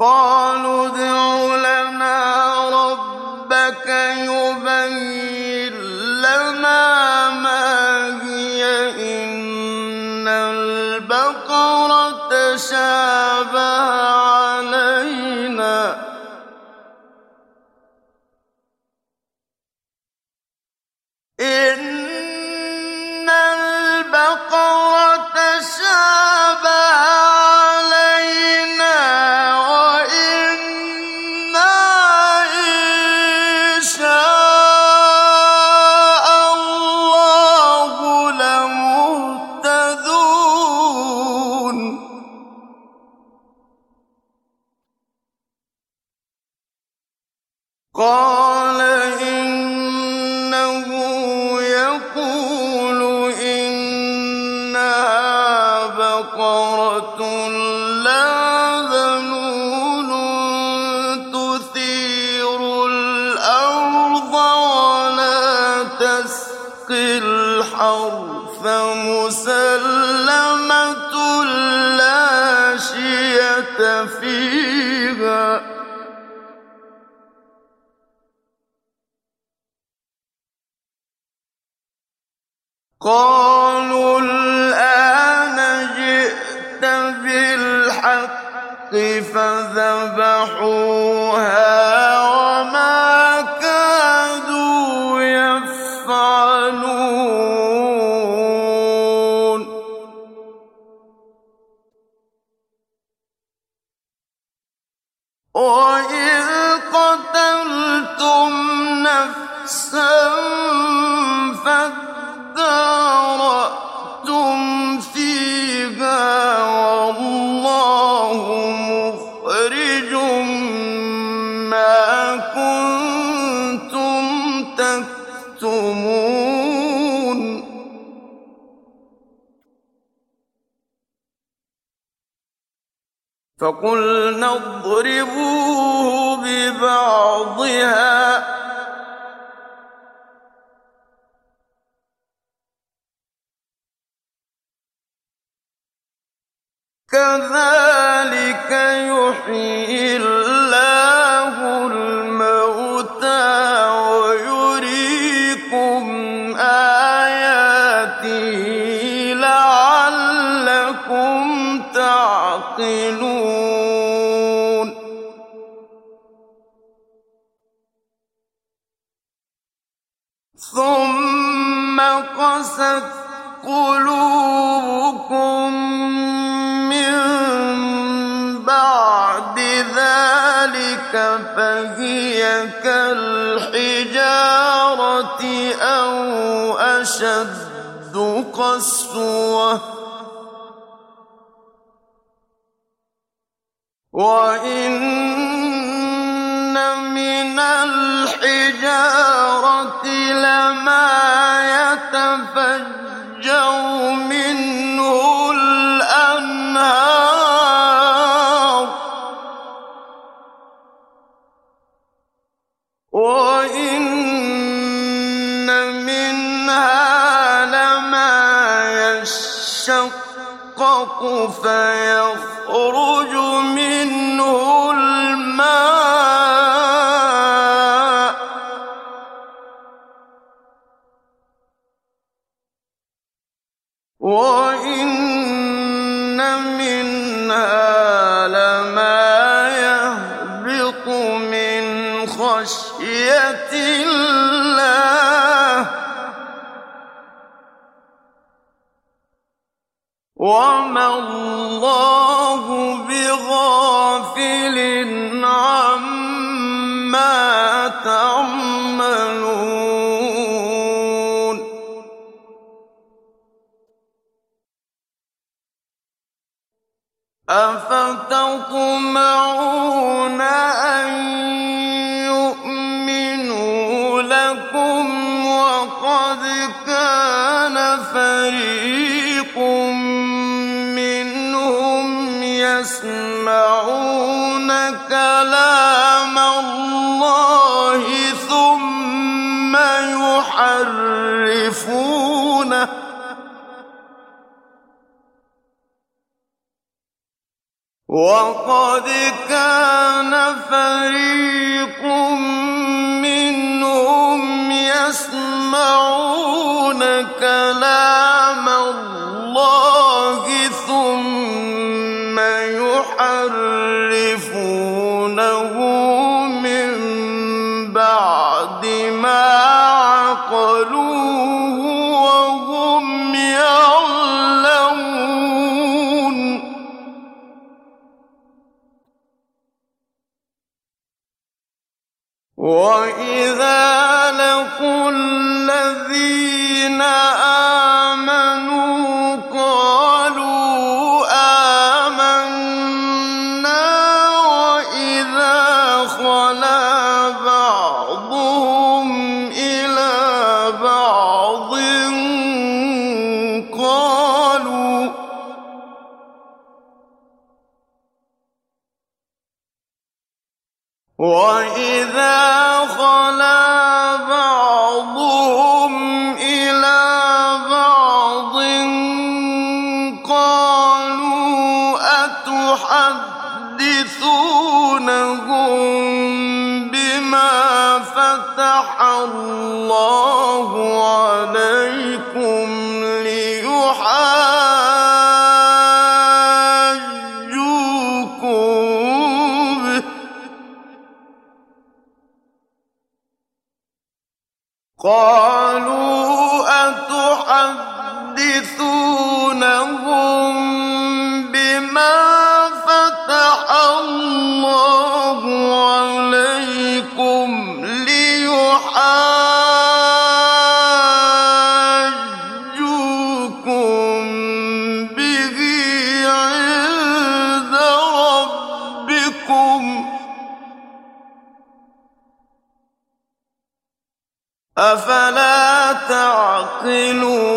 قالوا ادْعُ لَنَا رَبَّكَ يُبَيِّن لَّنَا مَا هِيَ إِنَّ الْبَقَرَ تَشَابَهَ عَلَيْنَا وَإِنَّا إِن شَاءَ اللَّهُ لَمُهْتَدُونَ قَالَ إِنَّهُ يَقُولُ إِنَّهَا بَقَرَةٌ لَّا ذَلُولٌ تُثِيرُ الْأَرْضَ وَلَا تَسْقِي الْحَرْثَ مُسَلَّمَةٌ لَّا شِيَةَ فِيهَا قَالُوا الْآنَ جِئْتَ بِالْحَقِّ فَذَبَحُوهَا وَمَا كَادُوا يَفْعَلُونَ وَإِذْ قَتَلْتُمْ نَفْسًا فَادَّارَأْتُمْ فِيهَا وَاللَّهُ مُخْرِجٌ مَّا كُنتُمْ تَكْتُمُونَ فَقُلْنَا اضْرِبُوهُ بِبَعْضِهَا كَذَٰلِكَ يُحْيِي اللَّهُ الْمَوْتَىٰ وَيُرِيكُمْ آيَاتِهِ لَعَلَّكُمْ تَعْقِلُونَ ثُمَّ قَسَتْ قُلُوبُكُم مِّن بَعْدِ ذَٰلِكَ فَهِيَ كَالْحِجَارَةِ أَوْ أَشَدُّ قَسْوَةً ۚ وَإِنَّ مِنَ الْحِجَارَةِ لَمَا يَتَفَجَّرُ مِنْهُ الْأَنْهَارُ وَإِنَّ مِنْهَا لَمَا يَشَّقَّقُ فَيَخْرُجُ مِنْهُ الْمَاءُ وَإِنَّ مِنْهَا لَمَا يَهْبِطُ مِنْ خَشْيَةِ اللَّهِ ۗ وَمَا اللَّهُ بِغَافِلٍ عَمَّا تَعْمَلُونَ أَفَتَطْمَعُونَ أَن يُؤْمِنُوا لَكُمْ وَقَدْ كَانَ فَرِيقٌ مِّنْهُمْ يَسْمَعُونَ كَلَامَ اللَّهِ ثُمَّ يُحَرِّفُونَهُ ۚ وقد كان فريق منهم يسمعون كلام الله ثم يحرفونه من بعد ما عقلوه وهم يعلمون وإذا لقوا الذين آمنوا قالوا آمنا وإذا خلا بعضهم إلى بعض قالوا أتحدثونهم بما فتح الله عليكم ليحاجوكم به قالوا أتحدثونهم بما فتح الله عليكم ليحاجوكم به عند ربكم أفلا تعقلون